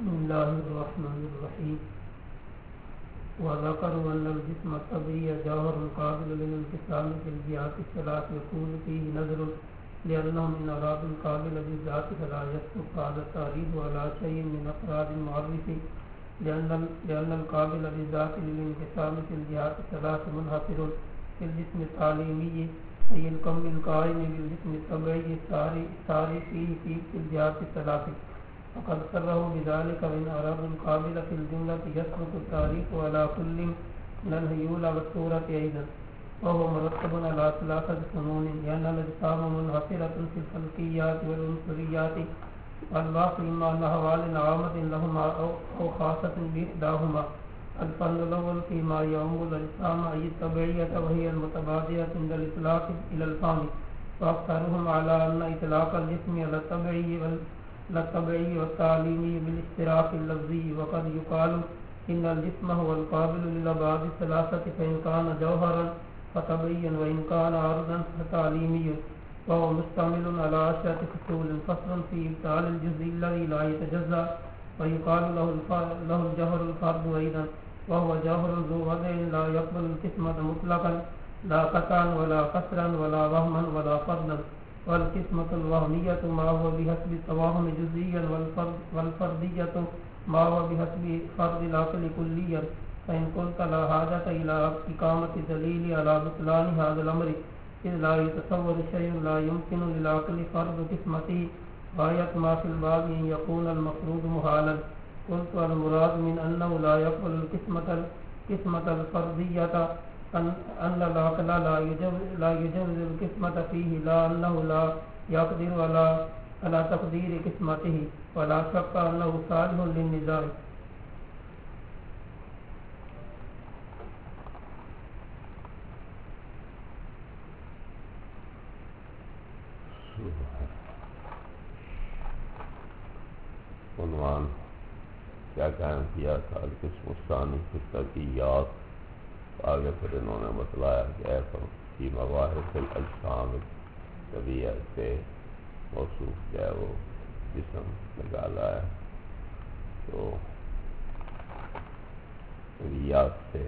بسم الله الرحمن الرحيم. وذكروا أن الجسم الطبيعي جوهر قابل للانقسام في الجهات الثلاث يكون فيه نظر لأنه من أراد القابل بالذات فلا يصدق هذا التعريف على شيء من أفراد المعرف لأن القابل بالذات للانقسام في الجهات الثلاث منحصر في الجسم التعليمي أي الكم القائم بالجسم الطبيعي الساري فيه في الجهات الثلاث. وقد صرحوا بذلك من أراد القابل في الجملة يسقط التعريف على كل من الهيول والصورة أيضا وهو مرتب على ثلاثة قانون لأن الأجسام منحصرة في الفلكيات والعنصريات والباقي إما أحوال عامة لهما أو خاصة بإحداهما. الفن الأول فيما يعم الأجسام أي الطبيعية وهي المتبادرة عند الإطلاق إلى الفهم وأكثرهم على أن إطلاق الجسم على الطبيعي والتعليمي بالاشتراك اللفظي. وقد يقال إن الجسم هو القابل للأبعاد الثلاثة فإن كان جوهرا فطبيعيا وإن كان عرضا فتعليمي وهو مشتمل على 10 فصول. فصل في إبطال الجزء الذي لا يتجزأ ويقال له الجوهر الفرد أيضا وهو جوهر ذو وضع لا يقبل القسمة مطلقا لا قطعا ولا كسرا ولا وهما ولا فردا. والقسمة الوهمية ما هو بحسب التوهم جزئيا والفردية ما هو بحسب فرد العقل كليا. فإن قلت لا حاجة إلى إقامة دليل على بطلان هذا الأمر إذ لا يتصور شيء لا يمكن للعقل فرد قسمته غاية ما في الباب أن يكون المفروض محالا. قلت المراد من أنه لا يقبل القسمة الفردية أن العقل لا يجوز القسمة فيه لا أنه لا يقدر على تقدير قسمته ولا شك أنه صالح للنزاع. عنوان کیا قائم کیا تھا القسم الثانی فی الترکیات. آگے پھر انہوں نے بتلایا کہ فی مواہب الاجسام طبیعت سے موصوف جو ہے وہ جسم نکالا ہے تو طبیعت سے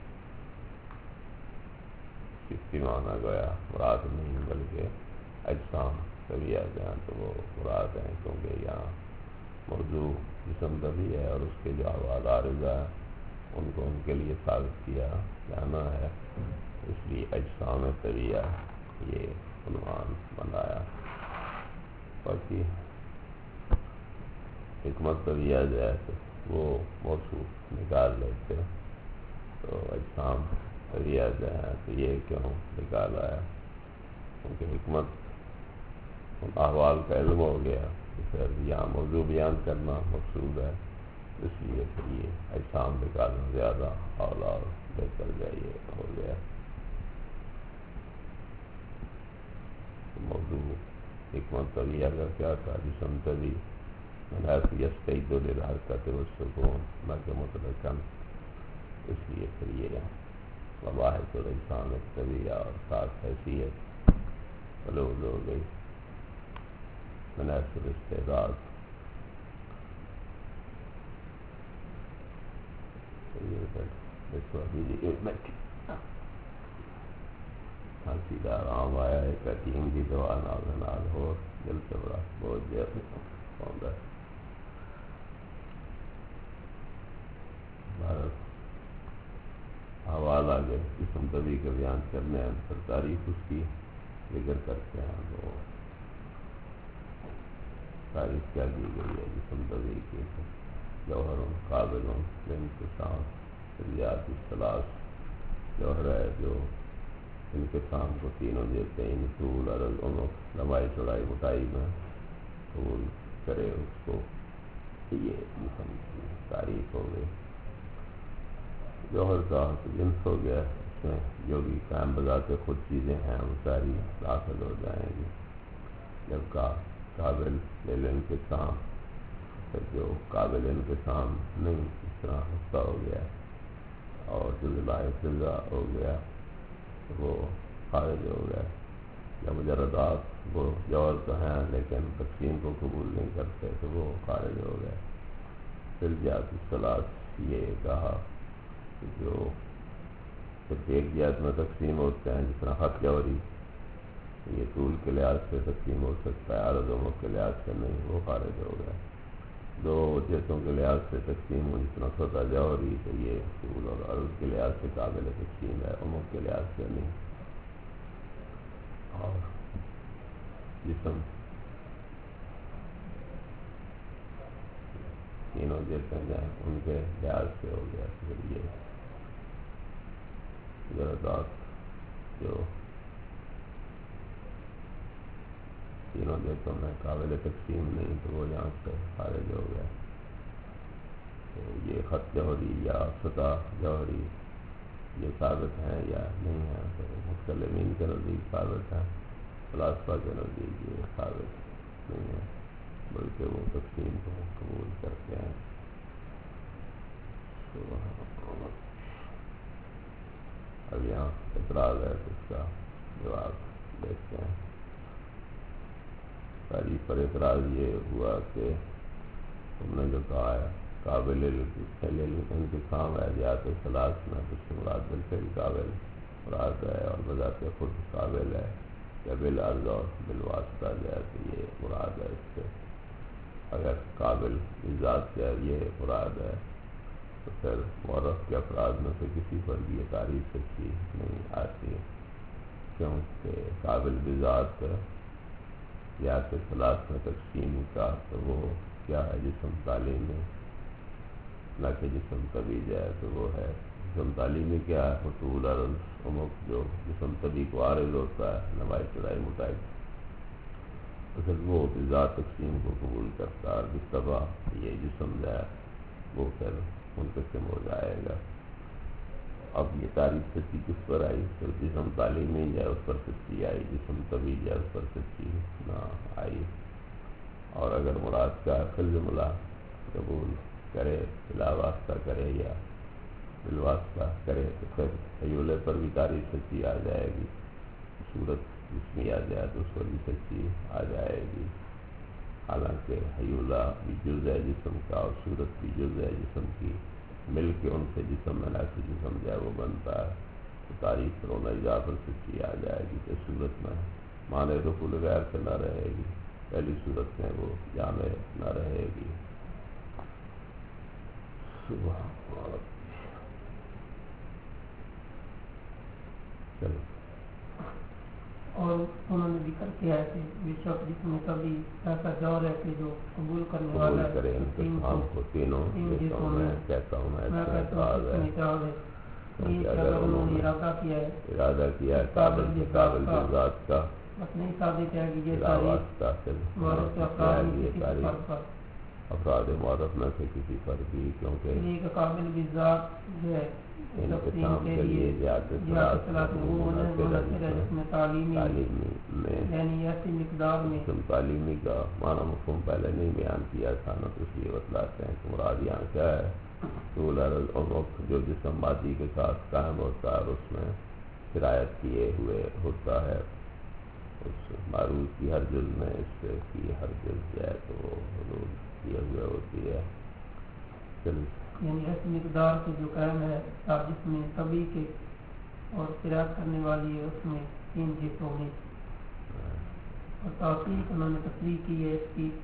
کسی معنی گویا مراد نہیں بلکہ اجسام طبیعت ہیں تو وہ مراد ہیں کیونکہ یہاں موضوع جسم طبی ہے اور اس کے جو احوال عارضہ ہیں ان کو ان کے لیے ثابت کیا جانا ہے اس لیے اجسام طبیعہ یہ عنوان بنایا. باقی حکمت طبیعہ جو ہے تو وہ موصوف نکال لیتے تو اجسام طبیعہ جو ہے تو یہ کیوں نکالا ہے کیونکہ حکمت احوال کا علم ہو گیا پھر یہاں موضوع بیان کرنا مقصود ہے اس لیے پھر یہ اجسام نکالنا زیادہ اولا اور بہتر جائیے ہو گیا. موضوع حکمت طبیعہ کا کیا تھا جسم طبی منحص یستعد للحرکت والسکون نہ کہ مطلقاً اس لیے پھر یہ مباحث الاجسام طبیعہ اور ساتھ حیثیت حلول ہو گئی منحص الاستعداد. کھانسی کا آرام آیا ہے حکیم کی دوا نال ہو دل سے بڑا بہت دیر ہوتا ہے. حوال آگے جسم طبی کا بیان کرنے ہیں پھر تاریخ اس کی ذکر کرتے ہیں تو تاریخ کیا کی گئی ہے جسم طبی کی جوہر قابل لانقسام طبیعت اصطلاح جوہر ہے جو انقسام کو تینوں دیتے ہیں طول عرض عنق لمبائی چوڑائی موٹائی میں طول کرے اس کو یہ جسم کی تعریف ہو گئی. جوہر کا جنس ہو گیا اس میں جو بھی قائم بذات خود چیزیں ہیں وہ ساری داخل ہو جائیں گی. جب کا قابل للانقسام پھر جو قابل انقسام نہیں اس طرح حصہ ہو گیا اور جو فضا ہو گیا وہ خارج ہو گیا. یا مجردات وہ جوہر تو ہیں لیکن تقسیم کو قبول نہیں کرتے تو وہ خارج ہو گئے. پھر جہت الصلاۃ یہ کہا کہ جو صرف ایک جہت میں تقسیم ہوتے ہیں، جس طرح خط جوہری یہ طول کے لحاظ سے تقسیم ہو سکتا ہے، عرض و مد کے لحاظ سے نہیں، وہ خارج ہو گیا۔ دو جہتوں کے لحاظ سے تقسیم ہو، جس طرح سطح جوہری تو یہ طول اور عرض کے لحاظ سے قابل تقسیم ہے، عمق کے لحاظ سے نہیں۔ اور جسم تینوں جہتیں جائیں ان کے لحاظ سے ہو گیا، پھر یہ ذرات جو تینوں جہتوں میں قابل تقسیم نہیں تو وہ یہاں سے خارج ہو گیا۔ تو یہ خط جوہری یا سطح جوہری یہ ثابت ہیں یا نہیں ہیں، تو متکلمین کے نزدیک ثابت ہیں، فلاسفہ کے نزدیک یہ ثابت نہیں ہے، بلکہ وہ تقسیم کو قبول کرتے ہیں۔ اب یہاں اعتراض ہے تو اس کا جواب دیکھتے ہیں۔ تعریف پر اعتراض یہ ہوا کہ تم نے جو کہا ہے قابل انقسام ہے جہت ثلاث میں، کچھ مراد بالفعل قابل مراد ہے اور بذات خود قابل ہے، یا بالعرض اور بالواسطہ جو ہے تو یہ مراد ہے۔ اس سے اگر قابل ذات جو ہے یہ مراد ہے تو پھر معرف کے افراد میں سے کسی پر بھی یہ تعریف سچی نہیں آتی، کیونکہ قابل بذات یا کہ ثلاث میں تقسیم کا تو وہ کیا ہے، جسم تعلیمی، نہ کہ جسم طبی جائے تو وہ ہے جسم تعلیمی کیا ہے، طول عرض عمق جو جسم طبی کو عارض ہوتا ہے، نوائی چڑھائی موٹائی، تو پھر وہ بذات تقسیم کو قبول کرتا ہے، اور جس طرح یہ جسم جو ہے وہ پھر منقسم ہو جائے گا۔ اب یہ تعریف سچی کس پر آئی؟ تو جسم تعلیمی جائے اس پر سچی آئی، جسم طبی جائے اس پر سچی نہ آئی۔ اور اگر مراد کا فلزملہ قبول کرے، بلا واسطہ کرے یا بالواسطہ کرے تو پھر حیولے پر بھی تعریف سچی آ جائے گی، صورت جسمی آ جائے تو اس پر بھی سچی آ جائے گی، حالانکہ حیولہ بھی جز ہے جسم کا اور صورت بھی جز ہے جسم کی، مل کے ان سے جسم میں ناسی جسم جو ہے وہ بنتا ہے، تو تعریف پر ہونا جا پر سچی آ جائے گی کہ صورت میں معنی دخول غیر سے نہ رہے گی، پہلی صورت میں وہ جامع نہ رہے گی۔ چلو اور انہوں نے ذکر کیا ہے کہ بے شک جس میں کبھی ایسا دور ہے کہ جو قبول کرنے والا قبول کرے انقسام کو تینوں جسموں میں، کہتا ہوں میں اس میں اعتراض ہے کہ اگر انہوں نے ارادہ کیا ہے قابل ذات کا بس نہیں ثابت ہے کہ یہ تاریخ افراد معرف میں سے کسی پر بھی، کیونکہ قابل بذات جو ہے انقسام کے لیے تعلیمی میں یعنی ایسی مقدار میں تعلیمی کا معنی مفہوم پہلے نہیں بیان کیا تھا نا، تو اس لیے بتلاتے ہیں کہ مراد یہاں کیا ہے، طول عرض عمق جو جسم مادی کے ساتھ قائم ہوتا ہے اور اس میں شرائط کیے ہوئے ہوتا ہے، اس معروف کی ہر جز میں اس سے کی ہر جز جو ہے تو وہ حدود کیے ہوئے ہوتی ہے۔ یعنی ایسی مقدار سے جو قائم ہے جس میں کبھی کے اور قرات کرنے والی ہے اس میں تین جیتوں میں، اور توثیق انہوں نے تصریح کی ہے اس کی،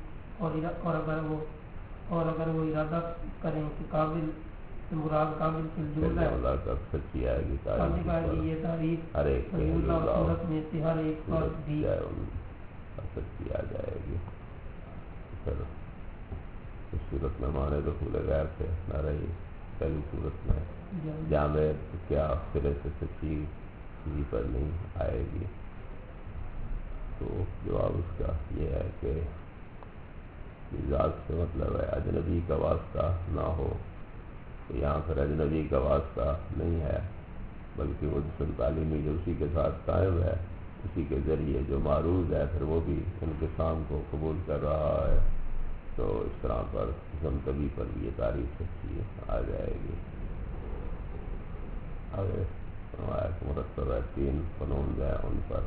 اور اگر وہ ارادہ کریں کہ قابل سے مراد قابل سے جملہ ہے، سچی آئے گی یہ تعریف ہر ایک صورت میں سے ہر ایک پر بھی سچی آ جائے گی، پھر اس صورت میں معنی دخول غیر سے نہ رہی، پہلی صورت میں جامع کیا سرے سے سچی کسی پر نہیں آئے گی۔ تو جواب اس کا یہ ہے کہ ذات سے مطلب ہے اجنبی کا واسطہ نہ ہو، تو یہاں پھر اجنبی کا واسطہ نہیں ہے، بلکہ وہ جسم تعلیمی جو اسی کے ساتھ قائم ہے، اسی کے ذریعے جو معروض ہے پھر وہ بھی انقسام کو قبول کر رہا ہے، تو اس طرح پر جسم طبی پر بھی یہ تعریف سچی آ جائے گی۔ آگے مرتب ہے تین فنون جو ہے ان پر،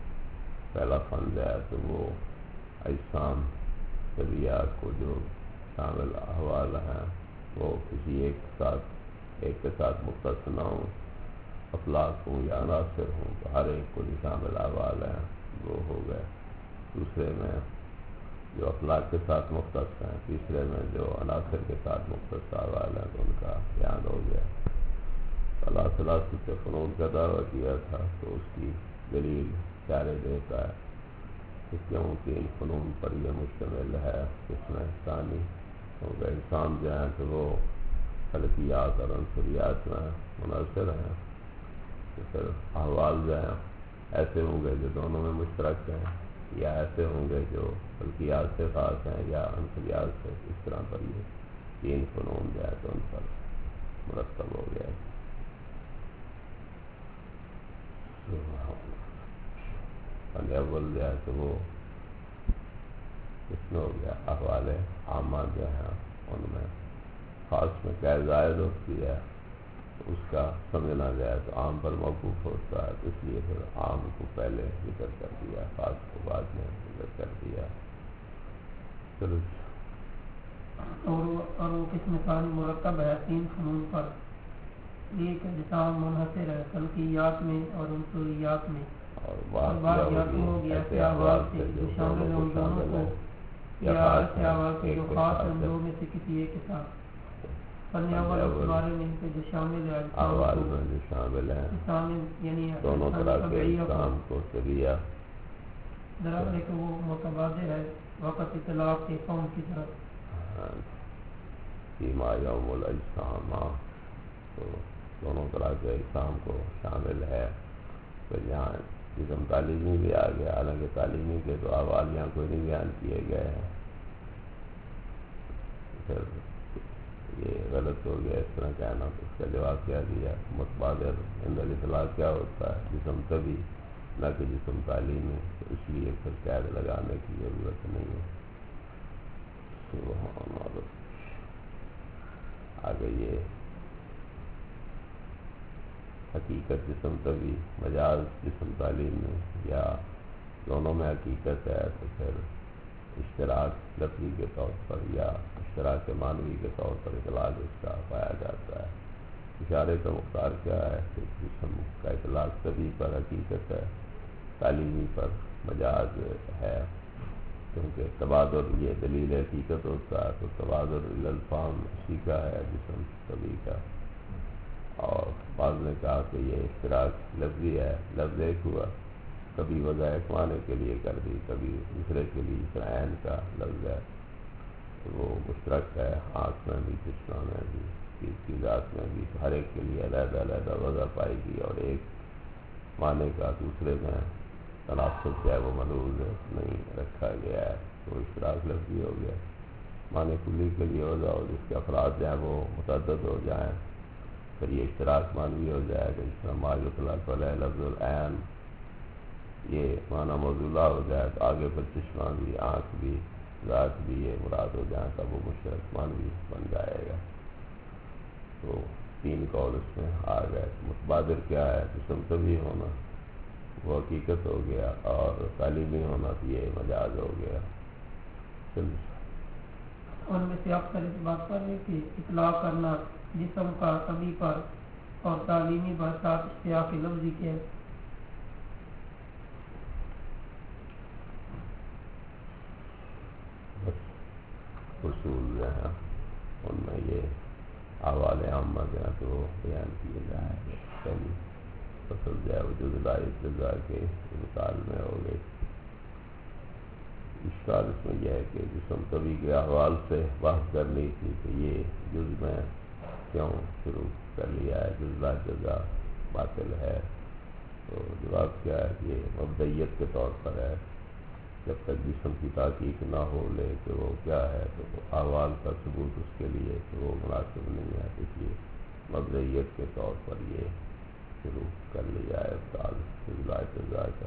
پہلا فن جو ہے تو وہ اجسام طبیعہ کو جو شامل احوال ہیں وہ کسی ایک کے ساتھ مختص نہ ہوں، افلاک ہوں یا عناصر ہوں، تو ہر ایک کو جو شامل احوال ہیں وہ ہو گئے۔ دوسرے میں جو افلاک کے ساتھ مختص ہیں، تیسرے میں جو عناصر کے ساتھ مختص احوال ہیں تو ان کا بیان ہو گیا۔ اللہ ثلاثت فنون کا دعویٰ کیا تھا تو اس کی دلیل اشارے دیتا ہے کہ کیونکہ ان فنون پر یہ مشتمل ہے۔ اس میں ثانی کیونکہ انسان جو ہیں تو وہ خلقیات اور عنصریات میں منحصر ہیں، تو پھر احوال جو ہیں ایسے ہوں گے جو دونوں میں مشترک ہیں، یا ایسے ہوں گے جو خلقیات سے خاص ہیں یا عنصریات سے۔ اس طرح پر یہ تین فنون جو ہے تو ان پر مرتب ہو گیا۔ اول جو ہے تو وہ اس میں ہو گیا احوال عامہ جو ہیں ان میں خاص میں کیا زائد ہوتی ہے، اس کا سمجھنا جائے تو عام پر موقوف ہوتا ہے، اس لیے پھر عام کو پہلے ذکر کر دیا، خاص کو بعد میں ذکر کر دیا۔ چلو اور وہ قسم ثانی مرکب ہے تین فنون پر، ایک اجسام منحصر ہے خلقیات میں اور عنصریات میں، اور باقیات ہو گیا ایسے احوال سے جو شامل ہیں ان دونوں کو، یا ایسے احوال سے جو خاص ہیں ان دو میں سے کسی ایک کے ساتھ۔ فن اول اس بارے میں ان کے جو شامل ہے احوال میں جو شامل ہیں یعنی دونوں طرح کے اجسام کو طبیعہ دراصل کہ وہ متبادر ہے وقت اطلاق کے قوم کی طرف فیما یوم الاجسام، تو دونوں طرح کے اجسام کو شامل ہے۔ پھر یہاں جسم تعلیمی بھی آ گیا، حالانکہ تعلیمی کے تو احوال یہاں کوئی نہیں بیان کیے گئے ہیں، پھر یہ غلط ہو گیا اس طرح کہنا۔ تو اس کا جواب کیا دیا، متبادر عند الاطلاق کیا ہوتا ہے، جسم طبی نہ کہ جسم تعلیمی، تو اس لیے پھر قید لگانے کی ضرورت نہیں ہے۔ سبحان اللہ۔ آگے یہ حقیقت جسم طبی، مجاز جسم تعلیمی، یا دونوں میں حقیقت ہے تو پھر اشتراک لفظی کے طور پر یا اشتراک معنوی کے طور پر اطلاق اس کا پایا جاتا ہے۔ اشارے کا مختار کیا ہے کہ جسم کا اطلاق طبی پر حقیقت ہے، تعلیمی پر مجاز ہے، کیونکہ تبادر یہ دلیل حقیقت ہوتا ہے، تو تبادر الالفام اسی کا ہے جسم طبی کا۔ اور بعض نے کہا کہ یہ اشتراک لفظی ہے، لفظ ایک ہوا، کبھی وضع ایک معنی کے لیے کر دی، کبھی دوسرے کے لیے، اس طرح عین کا لفظ ہے تو وہ مشترک ہے، آنکھ میں بھی، چشمہ میں بھی، چیز کی ذات میں بھی، ہر ایک کے لیے علیحدہ علیحدہ وضع پائے گی، اور ایک معنی کا دوسرے میں تناسب جو ہے وہ ملحوظ نہیں رکھا گیا ہے، تو اشتراک لفظی ہو گیا۔ معنی کلی کے لیے وضع ہو جس کے افراد جو ہیں وہ متعدد ہو جائیں، پھر یہ اشتراک معنوی ہو جائے گا، جس میں ما یطلق علیہ لفظ العین، یہ معنی موضوعہ ہو جائے تو آگے پھر چشمہ بھی، آنکھ بھی، ذات بھی یہ مراد ہو جائیں، تب وہ مشترک معنوی بن جائے گا۔ تو تین قول اس میں آ گئے۔ متبادر کیا ہے، جسم طبی ہونا وہ حقیقت ہو گیا، اور تعلیمی ہونا تو یہ مجاز ہو گیا۔ ان میں سے اکثر اس بات پر ہے کہ اطلاق کرنا جسم کا طبی پر اور تعلیمی پر ساتھ اشتراک لفظی کے اصول جو ہیں ان میں یہ احوال عامہ جو ہیں تو بیان کیے جائیں گے۔ پہلی فصل جو ہے وہ جزء جزا کے مثال میں ہو گئی۔ اشکال اس میں یہ ہے کہ جسم طبی کے احوال سے بحث کرنی تھی کہ یہ جز میں کیوں شروع کر لیا ہے، جزا جزا باطل ہے، تو جواب کیا ہے کہ یہ مبدئیت کے طور پر ہے، جب تک جسم کی تحقیق نہ ہو لے کہ وہ کیا ہے تو احوال کا ثبوت اس کے لیے تو وہ مناسب نہیں ہے، اس لیے مبدئیت کے طور پر یہ شروع کر لیا ہے ابطال جزا جزا کا۔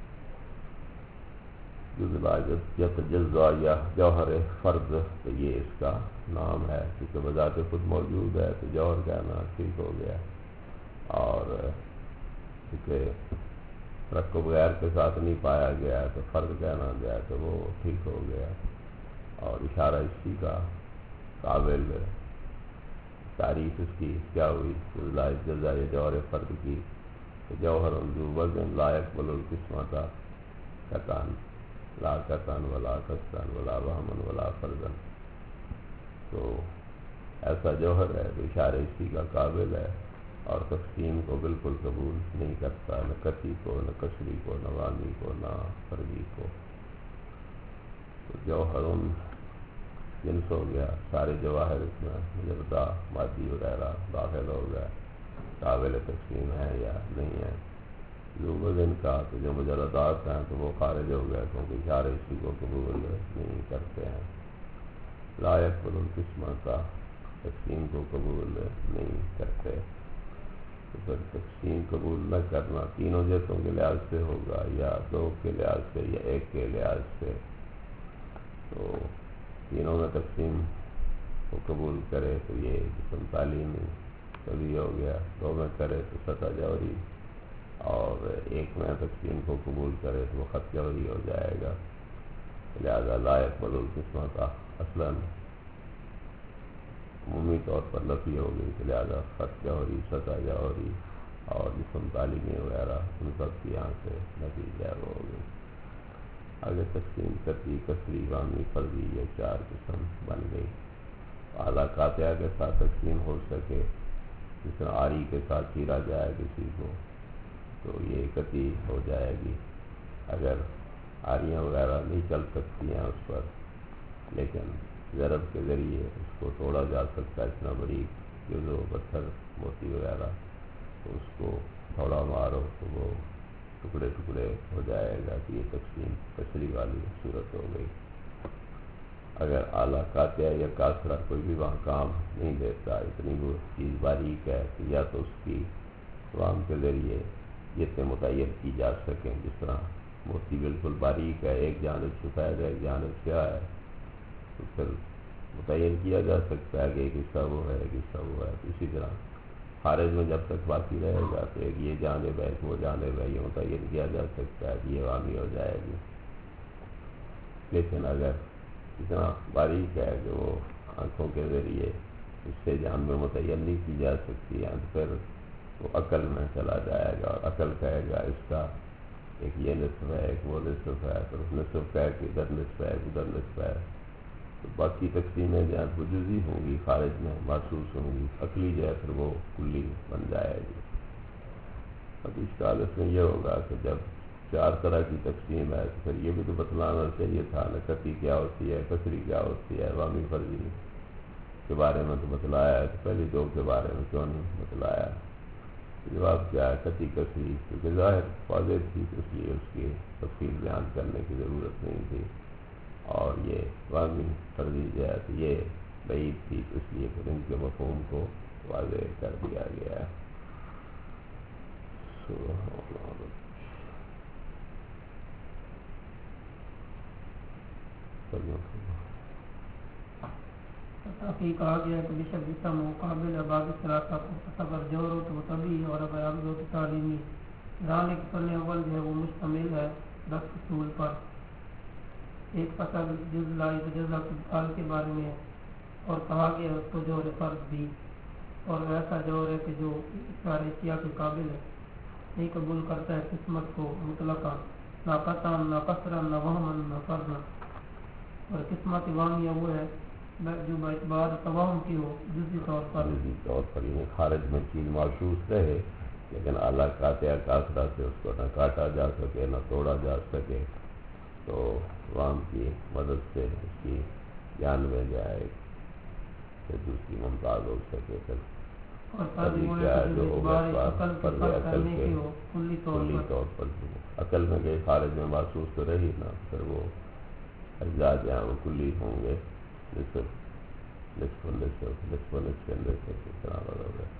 جزا جزا یا جوہر فرد تو یہ اس کا نام ہے، کیونکہ بذات خود موجود ہے تو جوہر کہنا ٹھیک ہو گیا، اور کیونکہ ترکب غیر کے ساتھ نہیں پایا گیا تو فرد کہنا گیا تو وہ ٹھیک ہو گیا، اور اشارہ اسی کا قابل تعریف اس کی کیا ہوئی؟ جزا جوہر فرد کی جوہر ذو وزن لا يقبل القسمۃ قطعاً لا قطعاً ولا قصداً ولا وہماً ولا فرضاً. تو ایسا جوہر ہے جو اشارہ اسی کا قابل ہے اور تقسیم کو بالکل قبول نہیں کرتا، نہ قطعی کو، نہ کسری کو، نہ وامی کو، نہ فرضی کو. تو جوہر جنس ہو گیا، سارے جواہر اس میں مجردہ مادی وغیرہ داخل ہو گیا، قابل تقسیم ہے یا نہیں ہے. ذو وزن کا تو جو مجردات ہیں تو وہ خارج ہو گیا کیونکہ اشارہ اسی کو قبول نہیں کرتے ہیں. لا يقبل القسمۃ تقسیم کو قبول نہیں کرتے. تو پھر تقسیم قبول نہ کرنا تینوں جہتوں کے لحاظ سے ہوگا یا دو کے لحاظ سے یا ایک کے لحاظ سے. تو تینوں میں تقسیم کو قبول کرے تو یہ جسم تعلیمی کبھی ہو گیا، دو میں کرے تو سطح جوہری، اور ایک میں تقسیم کو قبول کرے تو وہ خط جوہری ہو جائے گا. لہذا لا يقبل القسمۃ اصلاً عمومی طور پر لفظی ہو گئی، تو لہذا خط جوہری، سطح جوہری اور جسم تعلیمی وغیرہ ان سب کی یہاں سے نتیجہ وہ ہو گئی. آگے تقسیم قطعی، کسری، وامی، فرضی یہ چار قسم بن گئی. اعلیٰ قاطعہ کے ساتھ تقسیم ہو سکے، جس طرح آری کے ساتھ چیرا جائے کسی کو تو یہ قطعی ہو جائے گی. اگر آریاں وغیرہ نہیں چل سکتی ہیں اس پر، لیکن ضرب کے ذریعے اس کو توڑا جا سکتا ہے، اتنا بڑی جزو پتھر موتی وغیرہ، تو اس کو تھوڑا مارو تو وہ ٹکڑے ٹکڑے ہو جائے گا. کہ یہ تقسیم کسری والی صورت ہو گئی. اگر اعلیٰ قاطعہ یا کاسرہ کوئی بھی وہاں کام نہیں دیتا، اتنی وہ چیز باریک ہے کہ یا تو اس کی عوام کے ذریعے جتنے متعین کی جا سکیں، جس طرح موتی بالکل باریک ہے، ایک جانب سفید ہے ایک جانب کیا ہے، تو پھر متعین کیا جا سکتا ہے کہ ایک حصہ وہ ہے ایک حصہ وہ ہے. اسی طرح خارج میں جب تک باقی رہے گا تو ایک یہ جانب ہے ایک وہ جانب ہے، یہ متعین کیا جا سکتا ہے کہ یہ وامی ہو جائے گی. لیکن اگر اتنا باریک ہے کہ وہ آنکھوں کے ذریعے اس سے جان میں متعین نہیں کی جا سکتی ہے، تو پھر وہ عقل میں چلا جائے گا اور عقل کہے گا اس کا ایک یہ نصف ہے ایک وہ نصف ہے، تو اس نصف کا ایک ادھر نصف ہے ایک ادھر نصف ہے. تو باقی تقسیمیں جو ہیں وہ جزئی ہوں گی، خارج میں محسوس ہوں گی، عقلی جو ہے پھر وہ کلی بن جائے گی. اب اشکال اس میں یہ ہوگا کہ جب چار طرح کی تقسیم ہے تو پھر یہ بھی تو بتلانا چاہیے تھا نا قطعی کیا ہوتی ہے، کسری کیا ہوتی ہے، وامی فرضی کے بارے میں تو بتلایا ہے، تو پہلی دو کے بارے میں کیوں نہیں بتلایا؟ جواب کیا ہے؟ قطعی کسری کیونکہ ظاہر واضح تھی تو اس لیے اس کی تفصیل بیان کرنے کی ضرورت نہیں تھی. اور یہ وامی فرضی جو ہے تو یہ بعید تھی تو اس لیے پھر ان کے مفہوم کو واضح کر دیا گیا ہے. تاکہ کہا گیا ہے کہ بشک جسم مقابل اباب ثلاثہ کو اگر جوہر ہو تو وہ طبعی اور اگر عقل ہو تو تعلیمی. ذالک فن اول جو ہے وہ مشتمل ہے 10 اصول پر. ایک فصل جز لا یتجزا مثال کے بارے میں ہے اور کہا گیا اس کو جوہر فرض بھی، اور ایسا جوہر ہے کہ جو اشارہ اشیاء کے قابل ہے، نہیں قبول کرتا ہے قسمت کو مطلقا، نہ قطعا نہ قصرا نہ وہما نہ فرضا. اور قسمت وامیہ وہ ہے جو باعتبار توہم کی ہو جزئی طور پر یہ خارج میں چیز محسوس رہے لیکن اعلیٰ قاطعہ کاسرہ سے اس کو نہ کاٹا جا سکے نہ توڑا جا سکے، تو وام کی مدد سے اس کی جان میں جائے کہ دوسری ممتاز ہو سکے. جو ہوگا فرض عقل کے کلی طور پر عقل میں گئے خارج میں محسوس تو رہی نا، پھر وہ اجزاء جہاں وہ کلی ہوں گے نصف اس طرح بدل گئے.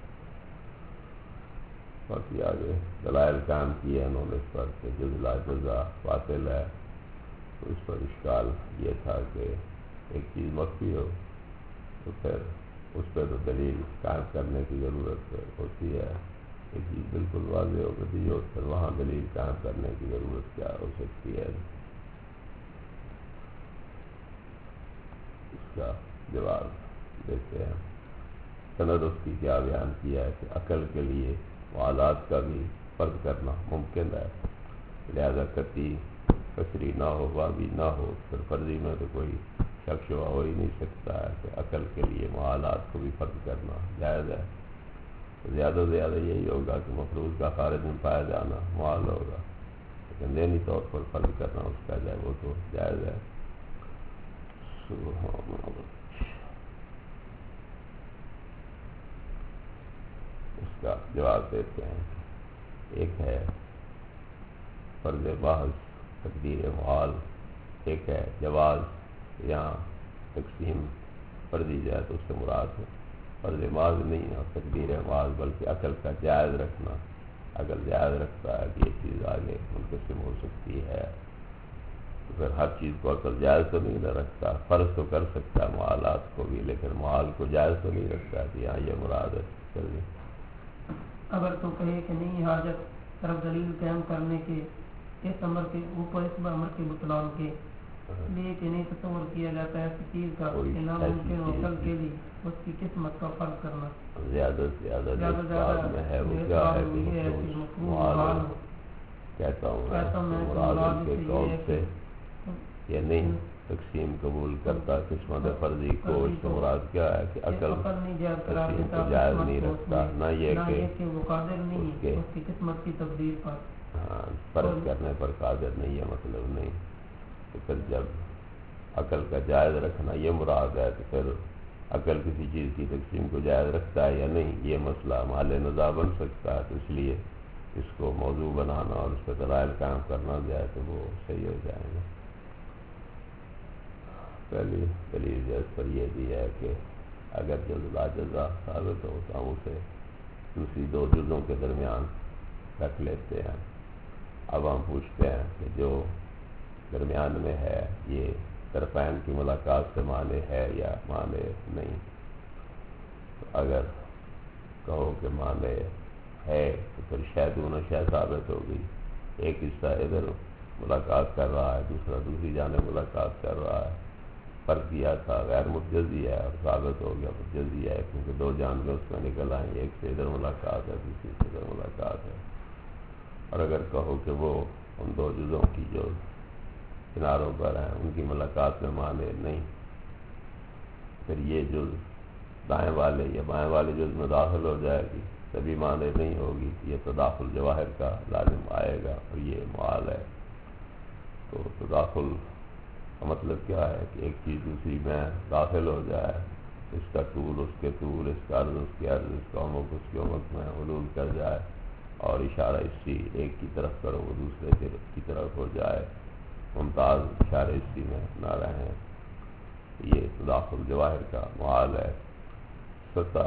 باقی آگے دلائل قائم کیے انہوں نے اس پر کہ جز لا جزا باطل ہے. تو اس پر اشکال یہ تھا کہ ایک چیز مخفی ہو تو پھر اس پہ تو دلیل قائم کرنے کی ضرورت ہوتی ہے. ایک چیز بالکل واضح ہو گئی ہو پھر وہاں دلیل قائم کرنے کی ضرورت کیا ہو سکتی ہے؟ اس کا جواب دیتے ہیں. سند اس کی کیا بیان کیا ہے کہ عقل کے لیے موالات کا بھی فرض کرنا ممکن ہے، لہذا قطعی کثری نہ ہو وابی نہ ہو، پھر فرضی میں تو کوئی شک شبہ ہو ہی نہیں سکتا ہے کہ عقل کے لیے موالات کو بھی فرض کرنا جائز ہے. زیادہ سے زیادہ یہی ہوگا کہ مفروض کا خارج میں پایا جانا محال ہوگا، لیکن ذہنی طور پر فرض کرنا اس کا جائے وہ تو جائز ہے. اس کا جواب دیتے ہیں. ایک ہے فرض محض تقدیر محال، ایک ہے جواز یا تقسیم پڑھ دی جائے تو اس سے مراد ہے فرض محض نہیں اور تقدیر محال، بلکہ عقل کا جائز رکھنا. اگر جائز رکھتا ہے کہ یہ چیز آگے منقسم ہو سکتی ہے تو پھر ہر چیز کو عقل جائز تو نہیں نہ رکھتا. فرض تو کر سکتا ہے محالات کو بھی، لیکن محال کو جائز تو نہیں رکھتا کہ یہاں یہ مراد ہے. چلیے. اگر تو کہے کہ نہیں حاجت طرف دلیل قائم کرنے کے اس امر کے اوپر اس امر کے بطلان کے لیے کہ نہیں تصور کیا جاتا ہے ایسی چیز کا کہ ناممکن عقل کے لیے اس کی قسمت کا فرق کرنا زیادہ سے زیادہ میں ہے وہ کیا ہے کہ محال ہو. کہتا ہوں مراد کے قول سے یہ نہیں تقسیم قبول کرتا قسمت فرضی کو. اس سے مراد کیا ہے کہ عقل تقسیم کو جائز نہیں رکھتا، نہ یہ کہ وہ قادر نہیں ہے اس کی قسمت کی تقدیر پر فرض کرنے پر قادر نہیں ہے. مطلب نہیں تو پھر جب عقل کا جائز رکھنا یہ مراد ہے تو پھر عقل کسی چیز کی تقسیم کو جائز رکھتا ہے یا نہیں یہ مسئلہ محل نزاع بن سکتا ہے. تو اس لیے اس کو موضوع بنانا اور اس پہ دلائل قائم کرنا جائے تو وہ صحیح ہو جائے گا. پہلی دلیل جو اس پر یہ بھی ہے کہ اگر جز لا جزا ثابت ہو تو ہم اسے دوسری دو جزوں کے درمیان رکھ لیتے ہیں. اب ہم پوچھتے ہیں کہ جو درمیان میں ہے یہ طرفین کی ملاقات سے معنی ہے یا معنی نہیں. تو اگر کہو کہ معنی ہے تو پھر شاید دونوں شے ثابت ہوگی. ایک حصہ ادھر ملاقات کر رہا ہے، دوسرا دوسری جانب ملاقات کر رہا ہے. فرق کیا تھا غیر متجزی ہے اور ثابت ہو گیا متجزی ہے، کیونکہ دو جانبیں اس میں نکل آئیں، ایک سے ادھر ملاقات ہے دوسری سے ادھر ملاقات ہے. اور اگر کہو کہ وہ ان دو جزوں کی جو کناروں پر ہیں ان کی ملاقات میں معنی نہیں، پھر یہ جز دائیں والے یا بائیں والے جز میں داخل ہو جائے گی تبھی معنی نہیں ہوگی. یہ تداخل جواہر کا لازم آئے گا اور یہ محال ہے. تو تداخل کا مطلب کیا ہے کہ ایک چیز دوسری میں داخل ہو جائے، اس کا طول اس کے طول، اس کا عرض اس کے عرض، اس کا عمق اس کے عمق میں حلول کر جائے اور اشارہ اسی ایک کی طرف کرو وہ دوسرے کی طرف ہو جائے، ممتاز اشارے اسی میں نہ رہیں. یہ تداخل جواہر کا محال ہے. سطح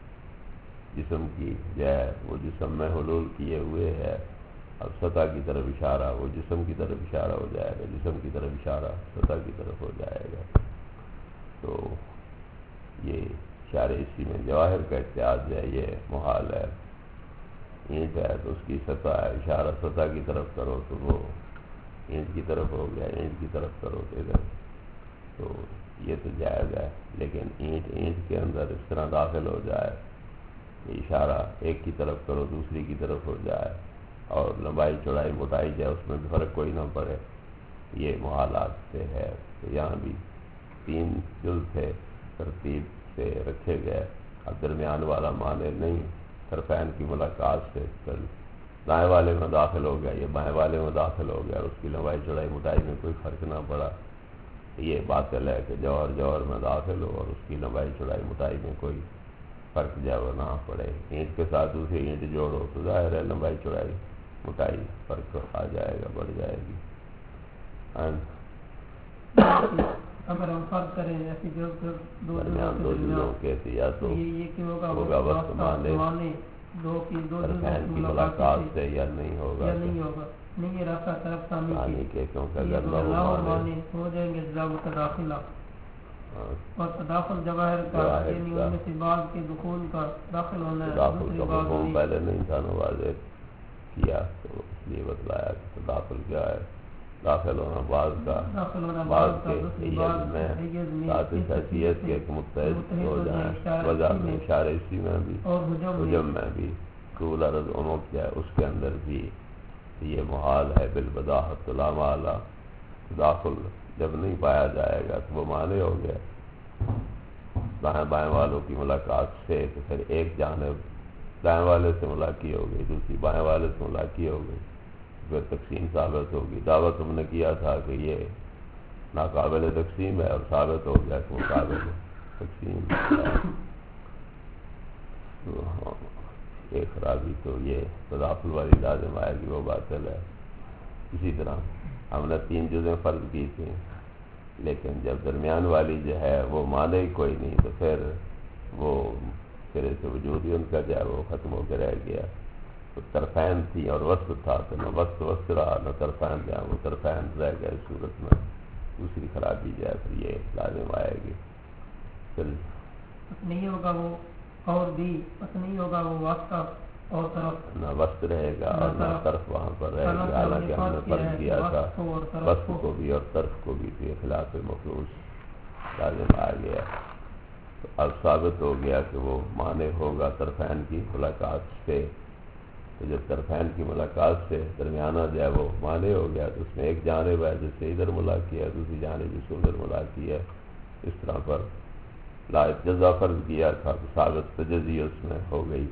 جسم کی جو ہے وہ جسم میں حلول کیے ہوئے ہے، اب سطح کی طرف اشارہ وہ جسم کی طرف اشارہ ہو جائے گا، جسم کی طرف اشارہ سطح کی طرف ہو جائے گا. تو یہ اشارے اسی میں جواہر کا اتحاد جو ہے یہ محال ہے. اینٹ ہے تو اس کی سطح ہے، اشارہ سطح کی طرف کرو تو وہ اینٹ کی طرف ہو گیا، اینٹ کی طرف کرو تو ادھر. تو یہ تو جائز ہے، لیکن اینٹ کے اندر اس طرح داخل ہو جائے کہ اشارہ ایک کی طرف کرو دوسری کی طرف ہو جائے اور لمبائی چوڑائی موٹائی جائے اس میں بھی فرق کوئی نہ پڑے، یہ محالات سے ہے. تو یہاں بھی تین جز تھے ترتیب سے رکھے گئے. اب درمیان والا معنی نہیں، طرفین کی ملاقات سے پھر دائیں والے میں داخل ہو گیا، یہ بائیں والے میں داخل ہو گیا اور اس کی لمبائی چوڑائی موٹائی میں کوئی فرق نہ پڑا. یہ باطل ہے کہ جوہر میں داخل ہو اور اس کی لمبائی چوڑائی موٹائی میں کوئی فرق جو ہے وہ نہ پڑے. اینٹ کے ساتھ دوسری اینٹ جوڑو تو ظاہر ہے لمبائی چوڑائی موٹائی فرق آ جائے گا، بڑھ جائے گی. اگر ہم فرق کریں ایسی درمیان دو جزوں کے یا تو ہوگا وقت معنی طرفین کی ملاقات سے یا نہیں ہوگا نہیں راستہ طرف ثانی کے، کیونکہ اگر لاہور معنی ہو جائیں گے جزا متداخلہ اور تداخل جواہر کا یعنی ان میں سے بعض کے دخول کا داخل ہونا ہے. تداخل کا مفہوم پہلے نہیں تھا واضح کیا تو اس لیے بتلایا کہ تداخل کیا ہے داخل ہونا بعض کا بعض کے حیز میں ساتھ اس حیثیت کے ایک متحد ہو جائیں وجہ میں اشارہ اسی میں بھی حجم میں بھی طول عرض عمق کیا ہے اس کے اندر بھی یہ محال ہے بالبداہت لا محالہ داخل جب نہیں پایا جائے گا تو وہ معنی ہو گیا دائیں بائیں والوں کی ملاقات سے تو پھر ایک جانب دائیں والے سے ملاقات ہو گئی دوسری بائیں والے سے ملاقات ہو گئی پھر تقسیم ثابت ہوگی دعوت ہم نے کیا تھا کہ یہ ناقابل تقسیم ہے اور ثابت ہو گیا کہ وہ قابل تقسیم ہے ایک خرابی تو یہ تداخل والی لازم آئے گی وہ باطل ہے اسی طرح ہم نے 3 جزیں فرض کی تھیں لیکن جب درمیان والی جو ہے وہ معنی ہی کوئی نہیں تو پھر وہ سرے سے وجود ہی ان کا جو ہے وہ ختم ہو کے رہ گیا تو طرفین تھی اور وسط تھا تو نہ وسط رہا نہ طرفین جو ہے وہ طرفین رہ گئے اس صورت میں دوسری خرابی جو ہے پھر یہ لازم آئے گی پھر نہیں ہوگا وہ اور بھی نہیں ہوگا وہ واسطہ اور طرف نہ وسط رہے گا اور نہ طرف وہاں پر رہے گا حالانکہ ہم نے فرض کیا تھا وسط کو بھی اور طرف کو بھی تو خلاف مخلوص لازم آ گیا تو اب ثابت ہو گیا کہ وہ معنی ہوگا طرفین کی ملاقات سے تو جب طرفین کی ملاقات سے درمیانہ جو ہے وہ معنی ہو گیا تو اس میں ایک جانب ہے جس سے ادھر ملاقات ہے دوسری جانب جس سے ادھر ملاقات ہے اس طرح پر لا جزا فرض کیا تھا تو ثابت تجزی اس میں ہو گئی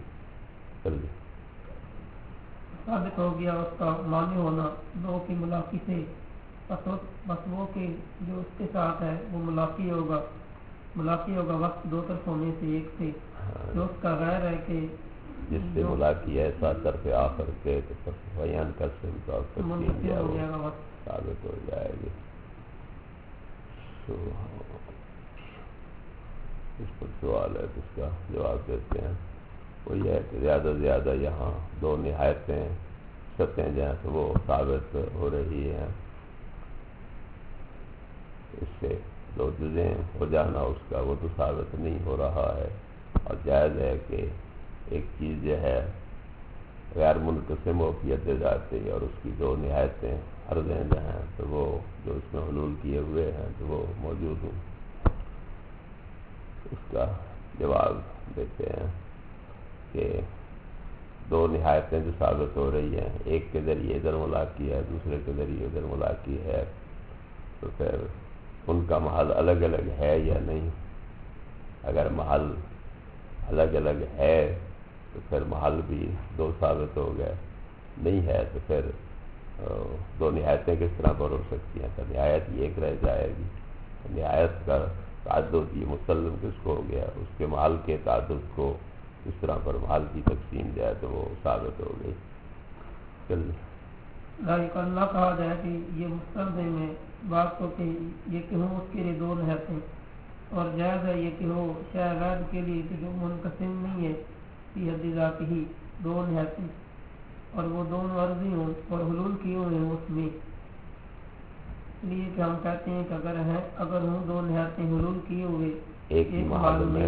ثابت ہو گیا اس کا معنی ہونا دو کی ملاقی سے بس وہ کہ جو اس کے ساتھ ہے وہ ملاقی ہوگا وقت دو طرف ہونے سے ایک سے جو اس کا غیر ہے کہ جس سے ملاقی ایسا طرف آخر کے تو بیان کر سے ثابت ہو جائے گی اس پر سوال ہے اس کا جواب دیتے ہیں وہ یہ ہے کہ زیادہ سے زیادہ یہاں 2 نہایتیں سطحیں جو ہیں تو وہ ثابت ہو رہی ہیں اس سے 2 جزیں ہو جانا اس کا وہ تو ثابت نہیں ہو رہا ہے اور جائز ہے کہ ایک چیز جو ہے غیر منقسم ہو فیت ذاتی اور اس کی 2 نہایتیں عرضیں جو ہیں تو وہ جو اس میں حلول کیے ہوئے ہیں تو وہ موجود ہوں اس کا جواب دیتے ہیں کہ 2 نہایتیں جو ثابت ہو رہی ہیں ایک کے ذریعے ادھر ملاقی ہے دوسرے کے ذریعے ادھر ملاقی ہے تو پھر ان کا محل الگ الگ ہے یا نہیں اگر محل الگ الگ ہے تو پھر محل بھی 2 ثابت ہو گئے نہیں ہے تو پھر 2 نہایتیں کس طرح پر ہو سکتی ہیں تو نہایت ہی ایک رہ جائے گی نہایت کا تعدد یہ مسلم کس کو ہو گیا اس کے محل کے تعدد کو اس طرح پر محل کی تقسیم جائے تو وہ ثابت ہو گئی اللہ کہا جائے کہ یہ مستلزم میں بات کو کہ یہ کہ ہو اس کے لیے 2 نہایتیں اور جائز ہے یہ کہ ہو شاید غیر کے لیے کہ جو منقسم نہیں ہے فی حد ذات ہی 2 نہایتیں اور وہ دونوں عرضی ہوں اور حلول کیے ہوئے ہیں اس میں اس لیے کہ ہم کہتے ہیں کہ اگر ہوں 2 نہایتیں حلول کیے ہوئے ایک ہی محل میں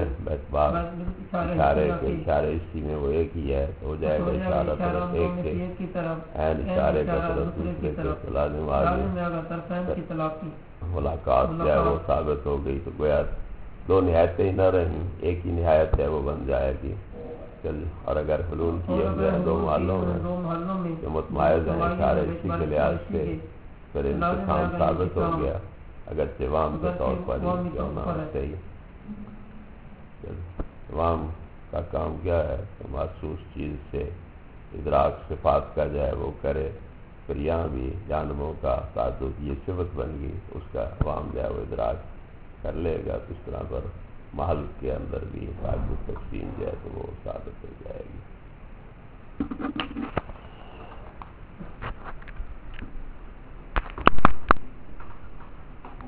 اشارے اسی میں وہ ایک ہی ہے ہو جائے گا اشارہ طرف ایک کی طرف اشارے کا طرف دوسرے کی طرف لازم آگے ملاقات جو ہے وہ ثابت ہو گئی تو گویا 2 نہایتیں ہی نہ رہیں ایک ہی نہایت ہے وہ بن جائے گی اور اگر حلول کیے ہوئے ہیں 2 محلوں میں جو متمائز ہیں اشارے اسی کے لحاظ سے پھر انتخاب ثابت ہو گیا اگرچہ وام کے طور پر ہی کیوں نہ صحیح عوام کا کام کیا ہے کہ محسوس چیز سے ادراک صفات کا جو ہے وہ کرے پھر یہاں بھی جانبوں کا تعدد یہ صفت بن گئی اس کا عوام جو ہے وہ ادراک کر لے گا تو اس طرح پر محل کے اندر بھی تعدد تقسیم جو ہے تو وہ ثابت ہو جائے گا